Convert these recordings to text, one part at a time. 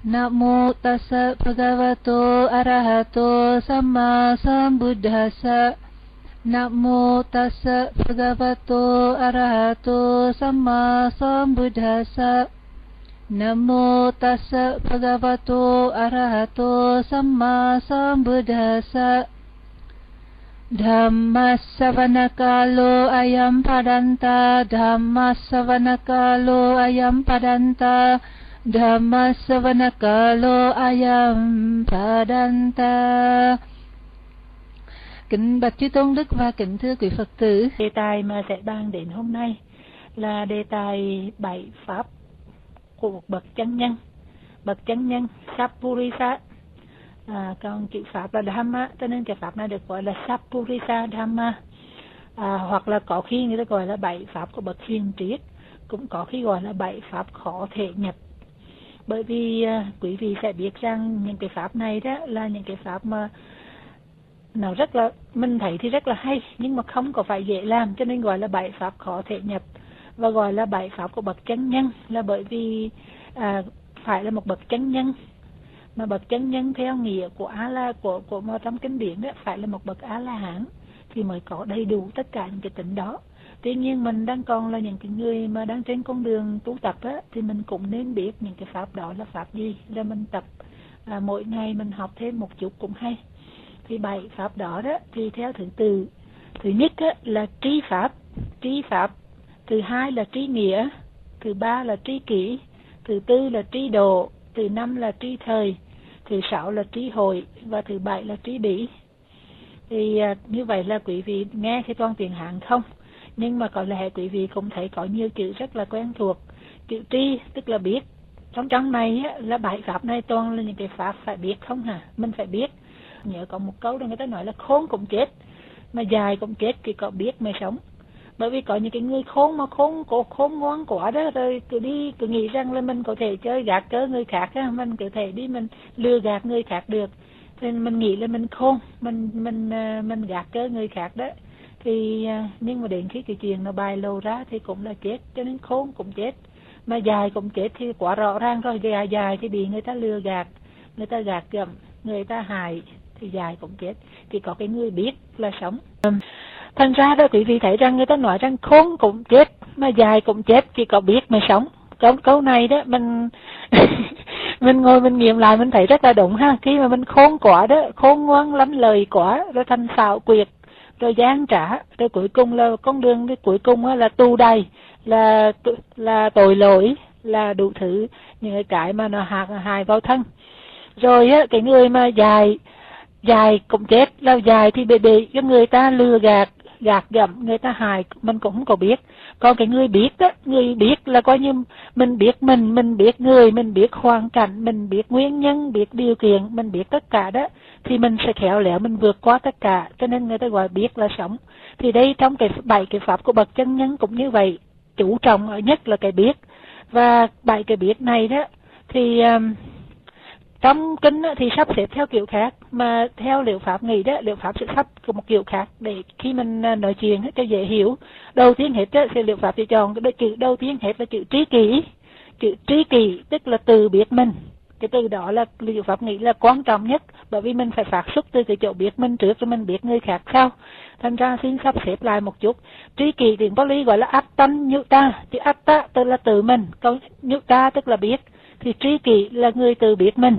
Namo tassa bhagavato arahato samma sambuddhassa. Namo tassa bhagavato arahato samma sambuddhassa. Namo tassa bhagavato arahato samma sambuddhassa. Dhammasavanakalo ayam padanta, Dhammasavanakalo ayam padanta, Dhammasavanakalo ayam padanta. Kính bạch Chư Tôn Đức và kính thưa quý Phật tử. Đề tài mà sẽ bàn đến hôm nay là đề tài 7 pháp của một bậc chân nhân. Bậc chân nhân Sappurisa. Còn chữ pháp là Dhamma, cho nên cái pháp này được gọi là Sappurisa Dhamma. Hoặc là có khi người ta gọi là 7 pháp của bậc hiền triết, cũng có khi gọi là 7 pháp khó thể nhập. Bởi vì quý vị sẽ biết rằng những cái pháp này đó là những cái pháp mà nó rất là, mình thấy thì rất là hay, nhưng mà không có phải dễ làm, cho nên gọi là 7 pháp khó thể nhập. Và gọi là 7 pháp của bậc chân nhân là bởi vì phải là một bậc chân nhân. Mà bậc chân nhân theo nghĩa của của trong kinh điển đó, phải là một bậc A La Hán thì mới có đầy đủ tất cả những cái tính đó. Tuy nhiên mình đang còn là những cái người mà đang trên con đường tu tập á, thì mình cũng nên biết những cái pháp đó là pháp gì, là mình tập mỗi ngày mình học thêm một chút cũng hay. Thì 7 pháp đó đó thì theo thứ tự. Thứ nhất á, là tri pháp. Thứ hai là tri nghĩa. Thứ ba là tri kỷ. Thứ tư là tri độ. Thứ 5 là tri thời. Thứ 6 là tri hội. Và thứ 7 là tri bỉ. Thì như vậy là quý vị nghe thì toàn tiếng Hán không, nhưng mà có lẽ quý vị cũng thấy có nhiều chữ rất là quen thuộc. Chữ tri tức là biết. Trong này á, là 7 pháp này toàn là những cái pháp phải biết không hả? Mình phải biết. Nhớ có một câu đó người ta nói là khôn cũng chết, mà dài cũng chết, thì có biết mới sống. Bởi vì có những cái người khôn mà khôn ngoan quá đó, rồi cứ nghĩ rằng là mình có thể chơi gạt cớ người khác á, mình có thể đi mình lừa gạt người khác được. Thì mình nghĩ là mình khôn, mình gạt cớ người khác đó. Thì nhưng mà đến khi cái chuyện nó bài lộ ra thì cũng là chết, cho nên khôn cũng chết, mà dài cũng chết thì quá rõ ràng rồi. Dài thì bị người ta lừa gạt, người ta gạt gẫm, người ta hại thì dài cũng chết. Thì có cái người biết là sống. Thành ra đó quý vị thấy rằng người ta nói rằng khôn cũng chết mà dài cũng chết, chỉ có biết mới sống. Câu này đó mình mình ngồi mình nghiệm lại mình thấy rất là đúng ha. Khi mà mình khôn quá đó, khôn ngoan lắm lời quá, rồi thành xảo quyệt, rồi gian trá, rồi cuối cùng là con đường cuối cùng là tù đầy, là tội lỗi, là đủ thứ những cái mà nó hại vào thân. Rồi á, cái người mà dài cũng chết, là dài thì bị cho người ta lừa gạt gẫm, người ta hại, mình cũng không có biết. Còn cái người biết đó, người biết là coi như mình biết mình biết người, mình biết hoàn cảnh, mình biết nguyên nhân, biết điều kiện, mình biết tất cả đó, thì mình sẽ khéo léo mình vượt qua tất cả. Cho nên người ta gọi biết là sống. Thì đây trong cái 7 cái pháp của bậc chân nhân cũng như vậy, chú trọng ở nhất là cái biết. Và 7 cái biết này đó thì trong kinh thì sắp xếp theo kiểu khác, mà theo Liệu Pháp nghĩ đó, Liệu Pháp sẽ sắp một kiểu khác để khi mình nói chuyện cho dễ hiểu. Đầu tiên hết thì Liệu Pháp sẽ chọn cái chữ đầu tiên hết là chữ trí kỷ. Chữ trí kỷ tức là từ biết mình. Cái từ đó là Liệu Pháp nghĩ là quan trọng nhất, bởi vì mình phải phát xuất từ cái chỗ biết mình trước rồi mình biết người khác sau. Thành ra xin sắp xếp lại một chút. Trí kỷ tiếng Pali gọi là Attan Nyutta. Chữ Atta tức là từ mình, còn Nyutta tức là biết. Thì trí kỷ là người tự biết mình.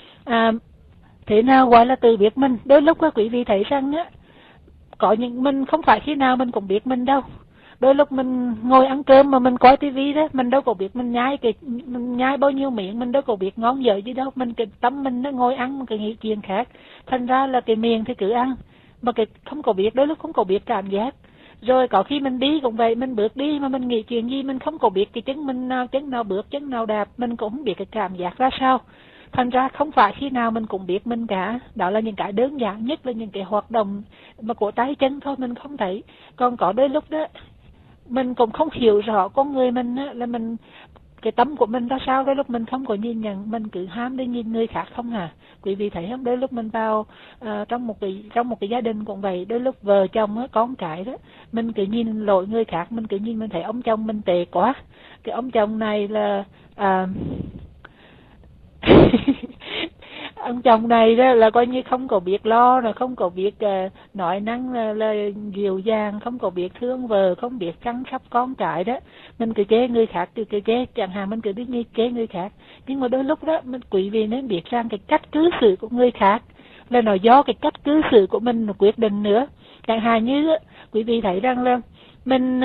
Thế nào gọi là tự biết mình? Đôi lúc quý vị thấy rằng á, có những mình không phải khi nào mình cũng biết mình đâu. Đôi lúc mình ngồi ăn cơm mà mình coi tivi đó, mình đâu có biết mình nhai bao nhiêu miệng, mình đâu có biết ngon dở gì đâu. Mình cái tâm mình nó ngồi ăn mình cứ nghĩ chuyện khác. Thành ra là cái miệng thì cứ ăn, mà cái không có biết, đôi lúc không có biết cảm giác. Rồi có khi mình đi cũng vậy, mình bước đi mà mình nghĩ chuyện gì mình không có biết cái chân nào bước, chân nào đạp, mình cũng không biết cái cảm giác ra sao. Thành ra không phải khi nào mình cũng biết mình cả. Đó là những cái đơn giản nhất, là những cái hoạt động mà của tay chân thôi mình không thấy. Còn có đôi lúc đó mình cũng không hiểu rõ con người mình á, là mình cái tâm của mình ra sao. Đôi lúc mình không có nhìn nhận, mình cứ ham đi nhìn người khác không à. Quý vị thấy không? Đôi lúc mình vào trong một cái gia đình cũng vậy. Đôi lúc vợ chồng á, con cái đó, mình cứ nhìn lỗi người khác, mình cứ nhìn mình thấy ông chồng mình tệ quá. Cái ông chồng này là chồng này đó là coi như không có biết lo, rồi không có biết nói năng là dịu dàng, không có biết thương vợ, không biết chăm sóc con cái đó. Mình cứ ghê người khác, cứ ghê, chẳng hạn mình cứ đi ghê người khác. Nhưng mà đôi lúc đó mình quý vị nên biết rằng cái cách cư xử của người khác là nó do cái cách cư xử của mình nó quyết định nữa. Chẳng hạn như quý vị thấy rằng là mình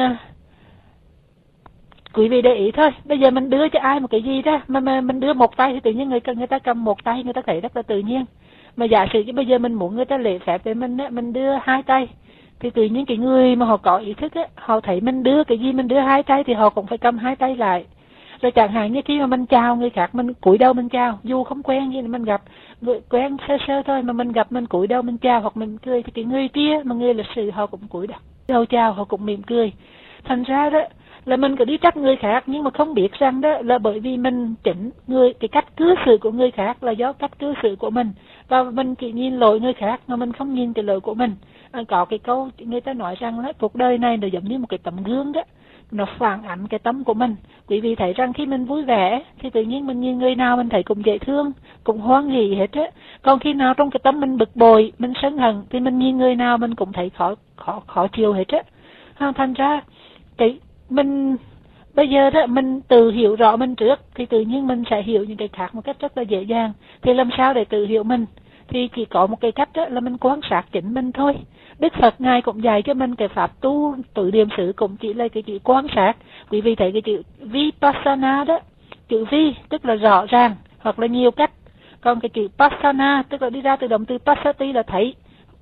quý vị để ý thôi, bây giờ mình đưa cho ai một cái gì đó mà mình đưa một tay thì tự nhiên người ta cầm một tay, người ta thấy rất là tự nhiên. Mà giả sử bây giờ mình muốn người ta lễ phép với mình đưa hai tay thì tự nhiên cái người mà họ có ý thức á, họ thấy mình đưa cái gì mình đưa hai tay thì họ cũng phải cầm hai tay lại. Rồi chẳng hạn như khi mà mình chào người khác, mình cúi đầu mình chào, dù không quen gì mình gặp quen sơ sơ thôi mà mình gặp mình cúi đầu mình chào hoặc mình cười thì cái người kia mà người lịch sự họ cũng cúi đầu chào, họ cũng mỉm cười. Thành ra đó là mình cứ đi trách người khác nhưng mà không biết rằng đó là bởi vì mình chỉnh cái cách cư xử của người khác là do cách cư xử của mình, và mình chỉ nhìn lỗi người khác mà mình không nhìn cái lỗi của mình. Có cái câu người ta nói rằng là cuộc đời này nó giống như một cái tấm gương đó, nó phản ánh cái tâm của mình. Quý vị thấy rằng khi mình vui vẻ thì tự nhiên mình nhìn người nào mình thấy cũng dễ thương, cũng hoan hỉ hết á. Còn khi nào trong cái tâm mình bực bội, mình sân hận thì mình nhìn người nào mình cũng thấy khó chịu hết á. Thành ra mình bây giờ đó mình tự hiểu rõ mình trước thì tự nhiên mình sẽ hiểu những cái khác một cách rất là dễ dàng. Thì làm sao để tự hiểu mình? Thì chỉ có một cái cách đó là mình quan sát chính mình thôi. Đức Phật Ngài cũng dạy cho mình cái pháp tu tự điềm xứ cũng chỉ là cái chữ quan sát. Quý vị thấy cái chữ Vipassana đó, chữ Vi tức là rõ ràng hoặc là nhiều cách. Còn cái chữ Passana tức là đi ra từ động từ Passati là thấy,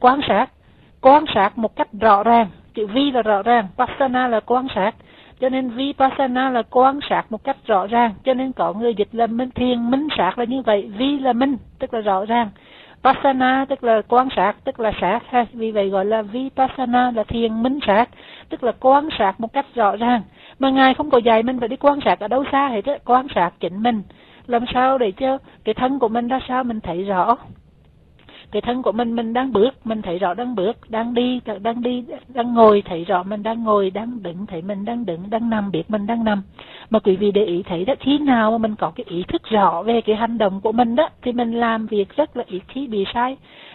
quan sát một cách rõ ràng. Chữ Vi là rõ ràng, Passana là quan sát. Cho nên Vipassana là quan sát một cách rõ ràng. Cho nên có người dịch là thiền minh sát là như vậy. Vi là minh, tức là rõ ràng. Passana tức là quan sát, tức là sát ha. Vì vậy gọi là Vipassana là thiền minh sát, tức là quan sát một cách rõ ràng. Mà Ngài không có dạy mình phải đi quan sát ở đâu xa hết á, quan sát chính mình. Làm sao để cho cái thân của mình ra sao mình thấy rõ. Cái thân của mình đang bước, mình thấy rõ đang bước, đang đi, đang ngồi, thấy rõ mình đang ngồi, đang đứng, thấy mình đang đứng, đang nằm, biết mình đang nằm. Mà quý vị để ý thấy đó, khi nào mà mình có cái ý thức rõ về cái hành động của mình đó, thì mình làm việc rất là ít khi bị sai,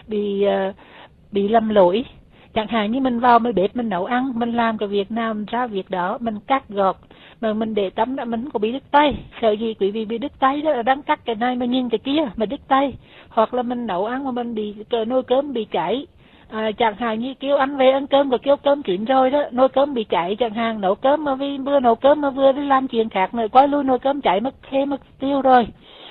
bị lầm lỗi. Chẳng hạn như mình vào bếp mình nấu ăn, mình làm cái việc nào mình ra việc đó, mình cắt gọt, mà mình để tâm đó mình không có bị đứt tay. Sợ gì quý vị bị đứt tay đó là đang cắt cái này mà nhìn cái kia mà đứt tay. Hoặc là mình nấu ăn mà mình bị nồi cơm bị cháy. Chẳng hạn như kêu ăn về ăn cơm, rồi kêu cơm chín rồi đó, nồi cơm bị cháy chẳng hạn, nấu cơm mà vừa nấu cơm mà vừa đi làm chuyện khác nữa, quay lui nồi cơm cháy mất thêm mất tiêu rồi.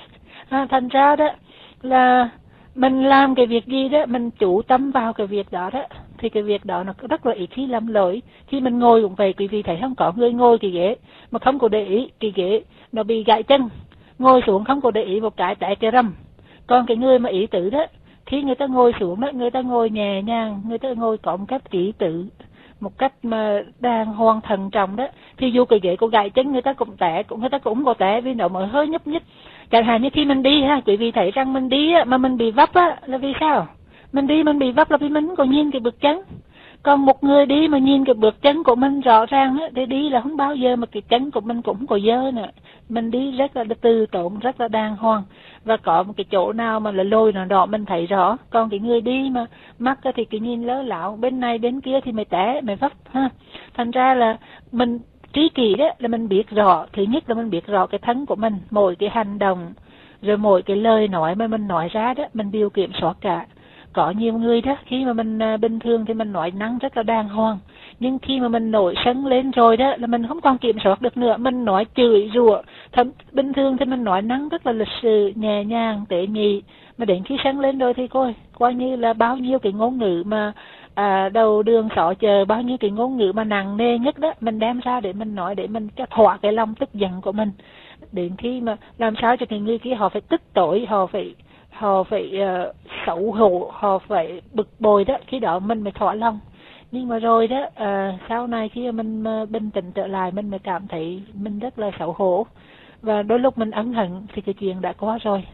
Thành ra đó là mình làm cái việc gì đó, mình chủ tâm vào cái việc đó đó, thì cái việc đó nó rất là ít khi lầm lỗi. Khi mình ngồi cũng vậy, quý vị thấy không, có người ngồi cái ghế mà không có để ý, cái ghế nó bị gãy chân, ngồi xuống không có để ý một cái té cái rầm. Còn cái người mà ý tử đó, khi người ta ngồi xuống đó, người ta ngồi nhẹ nhàng, người ta ngồi có một cách ý tử, một cách mà đàng hoàng thận trọng đó, thì dù cái ghế có gãy chân người ta cũng té, người ta cũng có té vì nó mới hơi nhúc nhích. Chẳng hạn như khi mình đi ha, quý vị thấy rằng mình đi mà mình bị vấp á là vì sao? Mình đi mình bị vấp là vì mình không có nhìn cái bước chân. Còn một người đi mà nhìn cái bước chân của mình rõ ràng á, thì đi là không bao giờ mà cái chân của mình cũng có dơ nữa. Mình đi rất là từ tốn, rất là đàng hoàng, và có một cái chỗ nào mà là lôi nào đó mình thấy rõ. Còn cái người đi mà mắt thì cái nhìn lớ lạo, bên này bên kia thì mày té, mày vấp ha. Thành ra là mình trí kỷ đó là mình biết rõ, thứ nhất là mình biết rõ cái thân của mình, mỗi cái hành động, rồi mỗi cái lời nói mà mình nói ra đó, mình đều kiểm soát cả. Có nhiều người đó, khi mà mình bình thường thì mình nói năng rất là đàng hoàng, nhưng khi mà mình nổi sân lên rồi đó là mình không còn kiểm soát được nữa, mình nói chửi rủa. Bình thường thì mình nói năng rất là lịch sự, nhẹ nhàng, tế nhị, mà đến khi sân lên rồi thì coi như là bao nhiêu cái ngôn ngữ mà đầu đường xó chợ, bao nhiêu cái ngôn ngữ mà nặng nề nhất đó mình đem ra để mình nói, để mình cho thỏa cái lòng tức giận của mình. Đến khi mà làm sao cho cái người kia họ phải tức tối, họ phải xấu hổ, họ phải bực bội đó, khi đó mình mới thỏa lòng. Nhưng mà rồi đó sau này khi mà mình bình tĩnh trở lại, mình mới cảm thấy mình rất là xấu hổ, và đôi lúc mình ân hận thì cái chuyện đã qua rồi.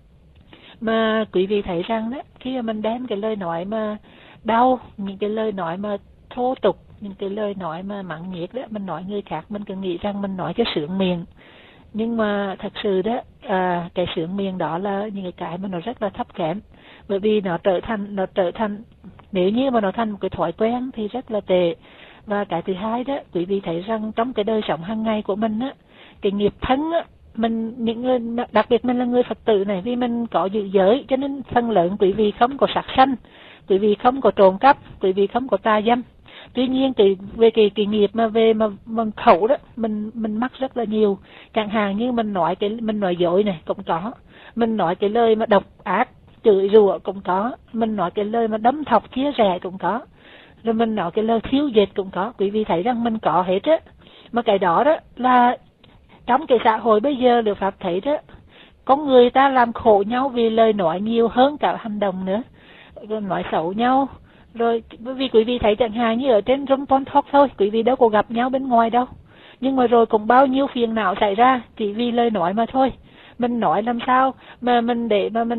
Mà quý vị thấy rằng đó, khi mà mình đem cái lời nói mà đau, những cái lời nói mà thô tục, những cái lời nói mà mắng nhiếc đó, mình nói người khác, mình cứ nghĩ rằng mình nói cho sướng miệng. Nhưng mà thật sự đó, cái sướng miệng đó là những cái mà nó rất là thấp kém, bởi vì nó trở thành nếu như mà nó thành một cái thói quen thì rất là tệ. Và cái thứ hai đó, quý vị thấy rằng trong cái đời sống hàng ngày của mình á, cái nghiệp thân á, mình những người đặc biệt mình là người Phật tử này, vì mình có giữ giới cho nên phần lớn quý vị không có sát sanh, quý vị không có trộm cắp, quý vị không có tà dâm. Tuy nhiên về cái nghiệp mà về mà khẩu đó, mình mắc rất là nhiều. Chẳng hạn như mình nói dối này cũng có, mình nói cái lời mà độc ác chửi rủa cũng có, mình nói cái lời mà đấm thọc chia rẽ cũng có, rồi mình nói cái lời thiếu dệt cũng có. Quý vị thấy rằng mình có hết á. Mà cái đó đó là trong cái xã hội bây giờ được Pháp thấy đó, có người ta làm khổ nhau vì lời nói nhiều hơn cả hành động nữa, rồi nói xấu nhau. Rồi vì quý vị thấy chẳng hạn như ở trên Rung Pon Talk thôi, quý vị đâu có gặp nhau bên ngoài đâu, nhưng mà rồi cũng bao nhiêu phiền não xảy ra chỉ vì lời nói mà thôi. Mình nói làm sao mà mình để mà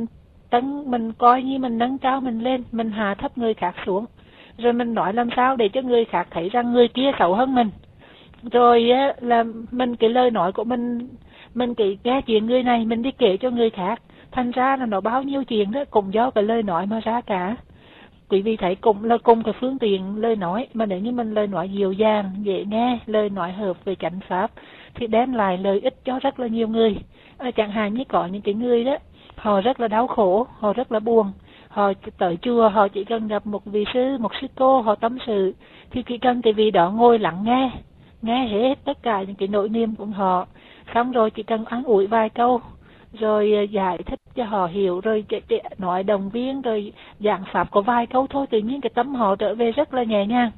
mình coi như mình nâng cao mình lên, mình hạ thấp người khác xuống, rồi mình nói làm sao để cho người khác thấy rằng người kia xấu hơn mình. Rồi là mình cái lời nói của mình cái nghe chuyện người này mình đi kể cho người khác, thành ra là nó bao nhiêu chuyện đó cũng do cái lời nói mà ra cả. Quý vị thấy cùng cái phương tiện lời nói, mà nếu như mình lời nói dịu dàng, dễ nghe, lời nói hợp về chánh pháp thì đem lại lợi ích cho rất là nhiều người. Chẳng hạn như có những cái người đó, họ rất là đau khổ, họ rất là buồn, họ tới chùa, họ chỉ cần gặp một vị sư, một sư cô, họ tâm sự, thì chỉ cần cái vị đó ngồi lắng nghe hết tất cả những cái nỗi niềm của họ, xong rồi chỉ cần an ủi vài câu, rồi giải thích cho họ hiểu, rồi nói động viên, rồi giảng pháp có vài câu thôi, tự nhiên cái tâm họ trở về rất là nhẹ nhàng.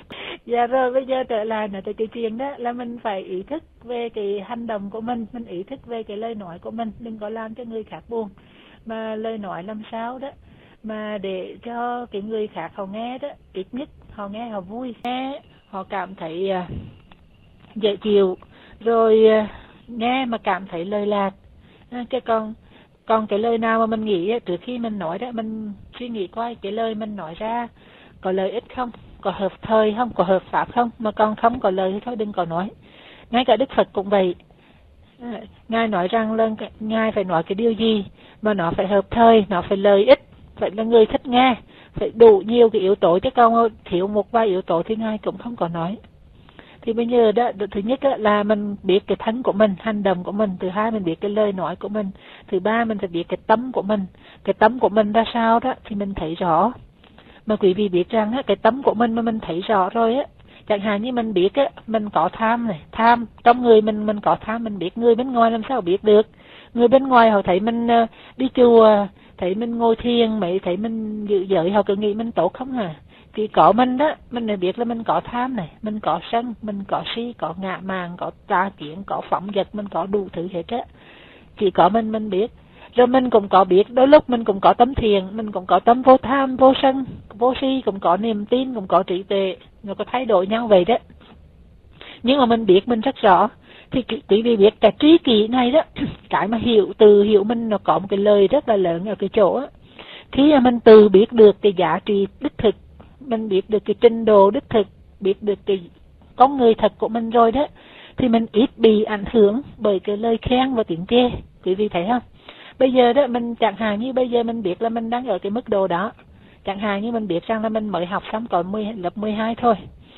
Dạ rồi, bây giờ trở lại nói tới cái chuyện đó là mình phải ý thức về cái hành động của mình ý thức về cái lời nói của mình, đừng có làm cho người khác buồn. Mà lời nói làm sao đó mà để cho cái người khác họ nghe đó, ít nhất họ nghe họ vui, nghe họ cảm thấy dễ chịu, rồi nghe mà cảm thấy lời lạc. Cái còn cái lời nào mà mình nghĩ trước khi mình nói đó, mình suy nghĩ coi cái lời mình nói ra có lợi ích không, có hợp thời không, có hợp pháp không, mà còn không có lời thì thôi đừng có nói. Ngay cả Đức Phật cũng vậy. Ngài nói rằng là Ngài phải nói cái điều gì mà nó phải hợp thời, nó phải lợi ích, phải là người thích nghe, phải đủ nhiều cái yếu tố, chứ không thiếu một vài yếu tố thì Ngài cũng không có nói. Thì bây giờ đó, thứ nhất đó là mình biết cái thân của mình, hành động của mình. Thứ hai mình biết cái lời nói của mình. Thứ ba mình phải biết cái tâm của mình. Cái tâm của mình ra sao đó thì mình thấy rõ. Mà quý vị biết rằng cái tâm của mình mà mình thấy rõ rồi á, chẳng hạn như mình biết á, mình có tham này, tham trong người mình có tham, mình biết. Người bên ngoài làm sao biết được. Người bên ngoài họ thấy mình đi chùa, thấy mình ngồi thiền, mấy thấy mình giữ giới, họ cứ nghĩ mình tốt không hả? Thì có mình đó, mình lại biết là mình có tham này, mình có sân, mình có si, có ngạ mạn, có tà kiến, có phóng dật, mình có đủ thứ hết á. Chỉ có mình biết. Rồi mình cũng có biết, đôi lúc mình cũng có tâm thiền, mình cũng có tâm vô tham, vô sân, vô si, cũng có niềm tin, cũng có trí tuệ, nó có thay đổi nhau vậy đó. Nhưng mà mình biết mình rất rõ. Thì quý vị biết cái trí kỷ này đó, cái mà tự hiểu mình nó có một cái lời rất là lớn ở cái chỗ á. Khi mà mình tự biết được cái giá trị đích thực, mình biết được cái trình độ đích thực, biết được cái con người thật của mình rồi đó, thì mình ít bị ảnh hưởng bởi cái lời khen và tiếng chê. Quý vị thấy không? Bây giờ đó, mình chẳng hạn như bây giờ mình biết là mình đang ở cái mức độ đó. Chẳng hạn như mình biết rằng là mình mới học xong còn lớp 12 thôi,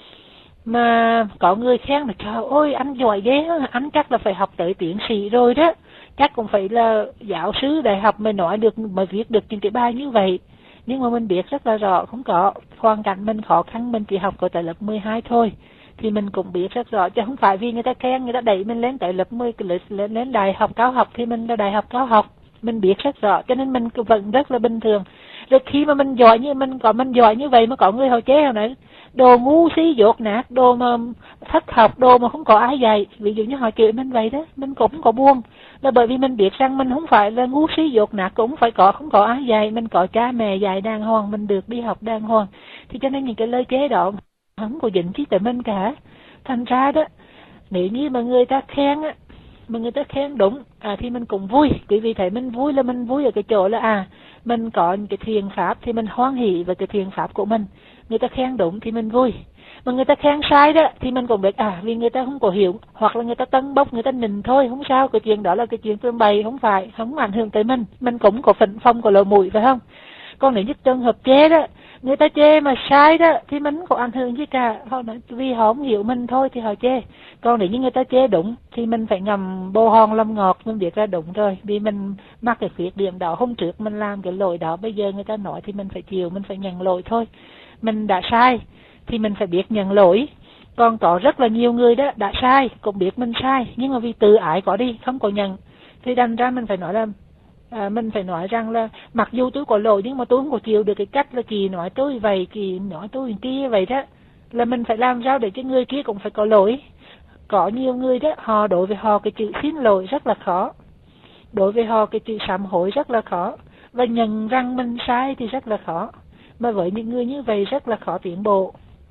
mà có người khen là trời ơi anh giỏi ghê, anh chắc là phải học tới tiến sĩ rồi đó, chắc cũng phải là giáo sư đại học mới nói được, mới viết được những cái bài như vậy. Nhưng mà mình biết rất là rõ, không có, hoàn cảnh mình khó khăn, mình chỉ học có tới lớp 12 thôi, thì mình cũng biết rất rõ, chứ không phải vì người ta khen, người ta đẩy mình lên tới lớp 10, lên đại học cao học thì mình là đại học cao học. Mình biết rất rõ, cho nên mình vẫn rất là bình thường. Rồi khi mà mình giỏi như vậy mà có người họ chế họ nói đồ ngu si dột nát, đồ mà thất học, đồ mà không có ai dạy, ví dụ như họ chửi mình vậy đó, mình cũng không có buồn, là bởi vì mình biết rằng mình không phải là ngu si dột nát, cũng phải không có ai dạy, mình có cha mẹ dạy đàng hoàng, mình được đi học đàng hoàng, thì cho nên những cái lời chế đó không có dính chí tới mình cả. Thành ra đó, nếu như mà người ta khen á, mà người ta khen đúng thì mình cũng vui. Quý vị thấy mình vui là mình vui ở cái chỗ là Mình có những cái thiện pháp thì mình hoan hỷ về cái thiện pháp của mình. Người ta khen đúng thì mình vui, mà người ta khen sai đó thì mình cũng biết vì người ta không có hiểu, hoặc là người ta tâng bốc, người ta nịnh thôi, không sao, cái chuyện đó là cái chuyện phơi bày, không ảnh hưởng tới mình cũng có phận phong của lỗ mũi, phải không? Còn nếu như trường hợp chê đó, người ta chê mà sai đó thì mình không có ảnh hưởng gì cả, họ nói vì họ không hiểu mình thôi thì họ chê. Còn nếu như người ta chê đúng thì mình phải ngầm bồ hòn lâm ngọt, mình biết ra đúng rồi, vì mình mắc cái khuyết điểm đó, hôm trước mình làm cái lỗi đó, bây giờ người ta nói thì mình phải chịu, mình phải nhận lỗi thôi. Mình đã sai thì mình phải biết nhận lỗi. Còn có rất là nhiều người đó đã sai, cũng biết mình sai, nhưng mà vì tự ái có đi, không có nhận, thì đành ra mình phải nói là mình phải nói rằng là mặc dù tôi có lỗi nhưng mà tôi không có chịu được cái cách là chị nói tôi vậy, chị nói tôi kia vậy đó, là mình phải làm sao để cái người kia cũng phải có lỗi. Có nhiều người đó, họ đối với họ cái chữ xin lỗi rất là khó, đối với họ cái chữ sám hối rất là khó, và nhận rằng mình sai thì rất là khó. Mà với những người như vậy rất là khó tiến bộ.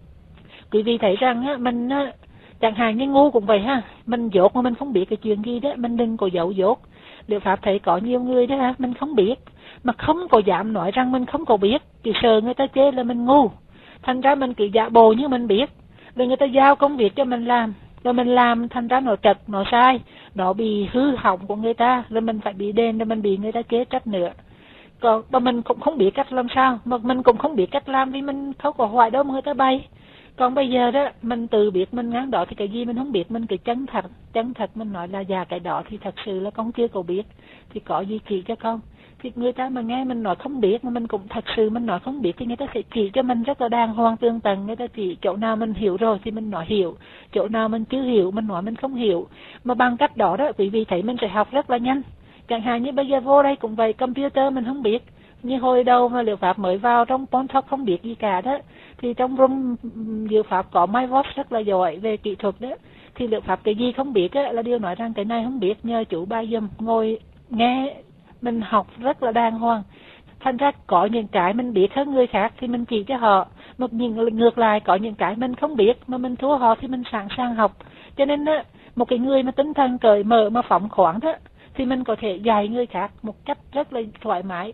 Quý vị thấy rằng mình chẳng hạn như ngu cũng vậy ha, mình dốt mà mình không biết cái chuyện gì đó, mình đừng có giấu dốt. Liệu Pháp thấy có nhiều người đó mình không biết, mà không có dám nói rằng mình không có biết, chỉ sợ người ta chê là mình ngu. Thành ra mình cứ giả bộ như mình biết, rồi người ta giao công việc cho mình làm, rồi mình làm thành ra nó trật, nó sai, nó bị hư hỏng của người ta, rồi mình phải bị đền, rồi mình bị người ta chế trách nữa. Còn mà mình cũng không biết cách làm sao, mà mình cũng không biết cách làm vì mình không có hoài đâu mà người ta bày. Còn bây giờ đó, mình tự biết mình ngán đó thì cái gì mình không biết, mình cứ chân thật mình nói là cái đó thì thật sự là con chưa có biết, thì có gì chỉ cho con. Thì người ta mà nghe mình nói không biết mà mình cũng thật sự mình nói không biết thì người ta sẽ chỉ cho mình rất là đàng hoàng tương tận. Người ta chỉ chỗ nào mình hiểu rồi thì mình nói hiểu, chỗ nào mình chưa hiểu mình nói mình không hiểu. Mà bằng cách đó đó, quý vị thấy mình sẽ học rất là nhanh. Chẳng hạn như bây giờ vô đây cũng vậy, computer mình không biết. Như hồi đầu mà Liệu Pháp mới vào trong Pontalk không biết gì cả đó, thì trong room Liệu Pháp có Mai Voss rất là giỏi về kỹ thuật đó, thì Liệu Pháp cái gì không biết á, là điều nói rằng cái này không biết, nhờ chủ ba dùm, ngồi nghe mình học rất là đàng hoàng. Thành ra có những cái mình biết hơn người khác thì mình chỉ cho họ, mà ngược lại có những cái mình không biết mà mình thua họ thì mình sẵn sàng học. Cho nên á, một cái người mà tinh thần cởi mở mà phóng khoáng đó thì mình có thể dạy người khác một cách rất là thoải mái,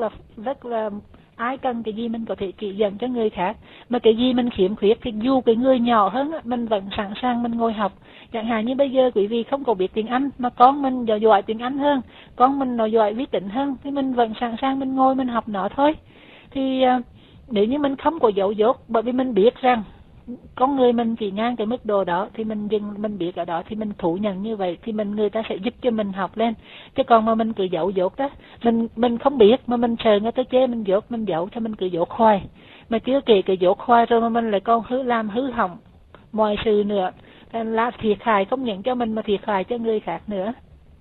rất là ai cần cái gì mình có thể chỉ dẫn cho người khác. Mà cái gì mình khiếm khuyết thì dù cái người nhỏ hơn mình vẫn sẵn sàng mình ngồi học. Chẳng hạn như bây giờ quý vị không có biết tiếng Anh mà con mình giỏi tiếng Anh hơn, con mình nó giỏi viết tính hơn, thì mình vẫn sẵn sàng mình ngồi mình học nó thôi. Thì nếu như mình không có giấu dốt, bởi vì mình biết rằng con người mình chỉ ngang cái mức độ đó thì mình mình biết ở đó thì mình thú nhận như vậy thì người ta sẽ giúp cho mình học lên. Chứ còn mà mình cứ giấu dốt đó, mình không biết mà mình sợ người ta chê mình dốt, mình giấu cho mình cứ dốt hoài, mà chưa kể cái dốt hoài rồi mà mình lại còn làm hư hỏng mọi sự nữa, nên là thiệt hại không những cho mình mà thiệt hại cho người khác nữa.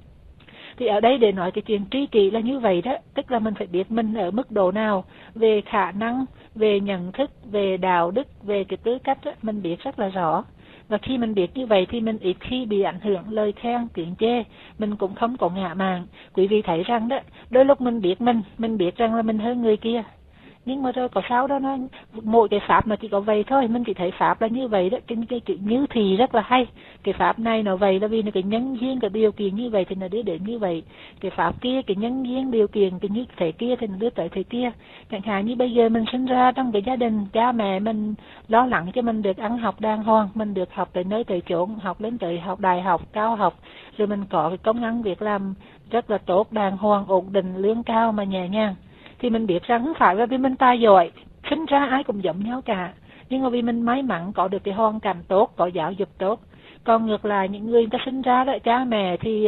Thì ở đây để nói cái chuyện tri kỷ là như vậy đó, tức là mình phải biết mình ở mức độ nào về khả năng, về nhận thức, về đạo đức, về cái tư cách đó, mình biết rất là rõ. Và khi mình biết như vậy thì mình ít khi bị ảnh hưởng lời khen, tiếng chê, mình cũng không có ngã mạn. Quý vị thấy rằng đó, đôi lúc mình biết rằng là mình hơn người kia, nhưng mà rồi có sao đó, nó mỗi cái pháp nó chỉ có vậy thôi, mình chỉ thấy pháp là như vậy đó. Cái chữ như thì rất là hay, cái pháp này nó vậy là vì nó cái nhân duyên, cái điều kiện như vậy thì nó đưa đến như vậy. Cái pháp kia, cái nhân duyên điều kiện cái như thế kia thì nó đưa tới thế kia. Chẳng hạn như bây giờ mình sinh ra trong cái gia đình cha mẹ mình lo lắng cho mình được ăn học đàng hoàng, mình được học tới nơi tới chốn, học lên tới học đại học, cao học, rồi mình có cái công ăn việc làm rất là tốt, đàng hoàng, ổn định, lương cao mà nhẹ nhàng, thì mình biết rằng không phải là vì mình tài giỏi, sinh ra ai cũng giống nhau cả, nhưng mà vì mình may mắn có được cái hoàn cảnh tốt, có giáo dục tốt. Còn ngược lại những người ta sinh ra đó, cha mẹ thì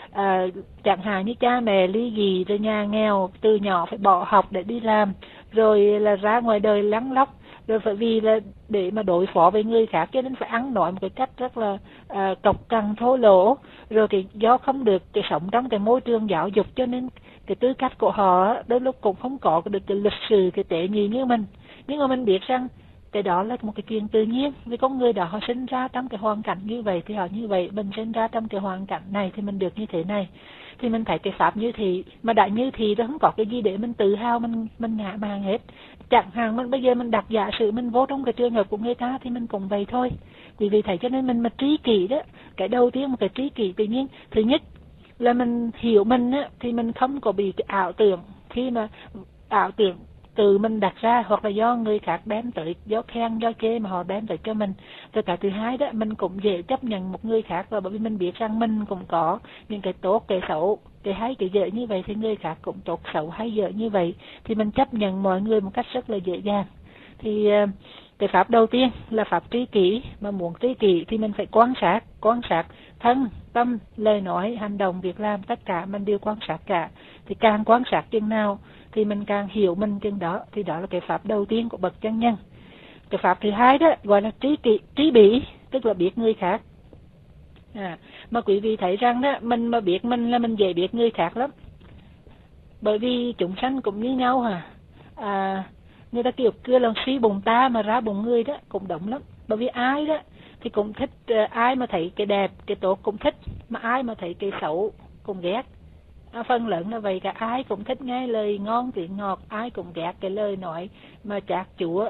chẳng hạn như cha mẹ ly dị, rồi nhà nghèo, từ nhỏ phải bỏ học để đi làm, rồi là ra ngoài đời lăn lóc, rồi phải vì là để mà đối phó với người khác cho nên phải ăn nói một cái cách rất là cộc cằn thô lỗ, rồi do không được cái sống trong cái môi trường giáo dục cho nên cái tư cách của họ đôi lúc cũng không có được cái lịch sử, cái tế nhị như mình. Nhưng mà mình biết rằng cái đó là một cái chuyện tự nhiên, vì con người đó họ sinh ra trong cái hoàn cảnh như vậy thì họ như vậy, mình sinh ra trong cái hoàn cảnh này thì mình được như thế này. Thì mình thấy cái pháp như thị, mà đã như thị đó không có cái gì để mình tự hào, mình ngã màng hết. Chẳng hạn mình bây giờ mình đặt giả sử mình vô trong cái trường hợp của người ta thì mình cũng vậy thôi. Vì thấy cho nên mình mà trí kỷ đó, cái đầu tiên một cái trí kỷ tự nhiên, thứ nhất là mình hiểu mình á, thì mình không có bị cái ảo tưởng khi mà ảo tưởng tự mình đặt ra, hoặc là do người khác đem tới, do khen do chê mà họ đem tới cho mình. Rồi cái thứ hai đó, mình cũng dễ chấp nhận một người khác, và bởi vì mình biết rằng mình cũng có những cái tốt, cái xấu, cái hay, cái dở như vậy, thì người khác cũng tốt, xấu, hay, dở như vậy, thì mình chấp nhận mọi người một cách rất là dễ dàng. Thì cái pháp đầu tiên là pháp tri kỷ. Mà muốn tri kỷ thì mình phải quan sát thân, tâm, lời nói, hành động, việc làm, tất cả mình đều quan sát cả. Thì càng quan sát chừng nào thì mình càng hiểu mình chừng đó. Thì đó là cái pháp đầu tiên của bậc chân nhân. Cái pháp thứ hai đó gọi là trí bỉ, tức là biết người khác. Mà quý vị thấy rằng đó, mình mà biết mình là mình dễ biết người khác lắm. Bởi vì chúng sanh cũng như nhau người ta kiểu cưa lòng suy bụng ta mà ra bụng người đó, cũng đúng lắm. Bởi vì ai đó thì cũng thích, ai mà thấy cái đẹp, cái tốt cũng thích, mà ai mà thấy cái xấu cũng ghét. Phần lớn là vậy cả, ai cũng thích nghe lời ngon tiếng ngọt, ai cũng ghét cái lời nói mà chát chúa,